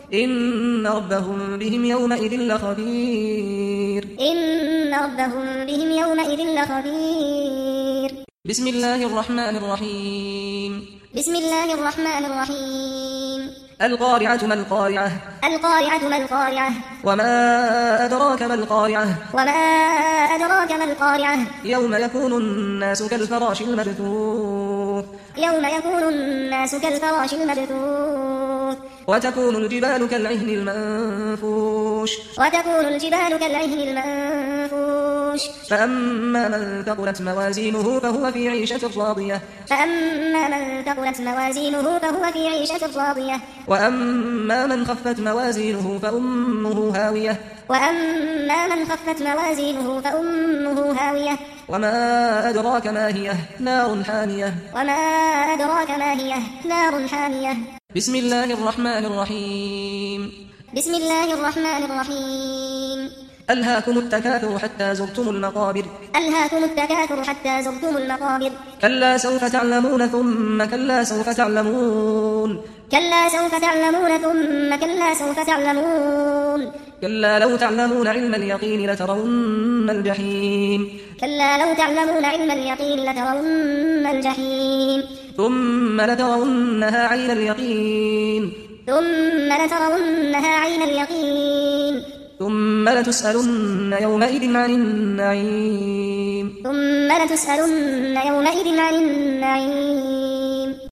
إن ربهم بهم يومئذ لخبير إن ربهم بهم يومئذ لخبير بسم الله الرحمن الرحيم بسم الله الرحمن الرحيم القارعة ما القارعة القارعة ما القارعة وما أدراك ما القارعة وما أدراك ما القارعة يوم يكون الناس كالفراش المبثوث يوم يكون الناس كالفراش المبثوث وتكون الجبال كالعهن المنفوش وتكون الجبال كالعهن المنفوش فأما من ثقلت موازينه فهو في عيشة راضية فأما من ثقلت موازينه فهو في عيشة راضية وأما من خفت موازينه فأمه هاوية وأما من خفت موازينه فأمه هاوية وما أدراك ما هي نار حامية وما أدراك ما هي نار حامية بسم الله الرحمن الرحيم بسم الله الرحمن الرحيم ألهاكم التكاثر حتى زرتم المقابر ألهاكم التكاثر حتى زرتم المقابر كلا سوف تعلمون ثم كلا سوف تعلمون كلا سوف تعلمون ثم كلا سوف تعلمون كلا لو تعلمون علم اليقين لترون الجحيم كلا لو تعلمون علم اليقين لترون الجحيم ثم لترونها عين اليقين ثم لترونها عين اليقين ثم لتسألن يومئذ عن النعيم ثم لتسألن يومئذ عن النعيم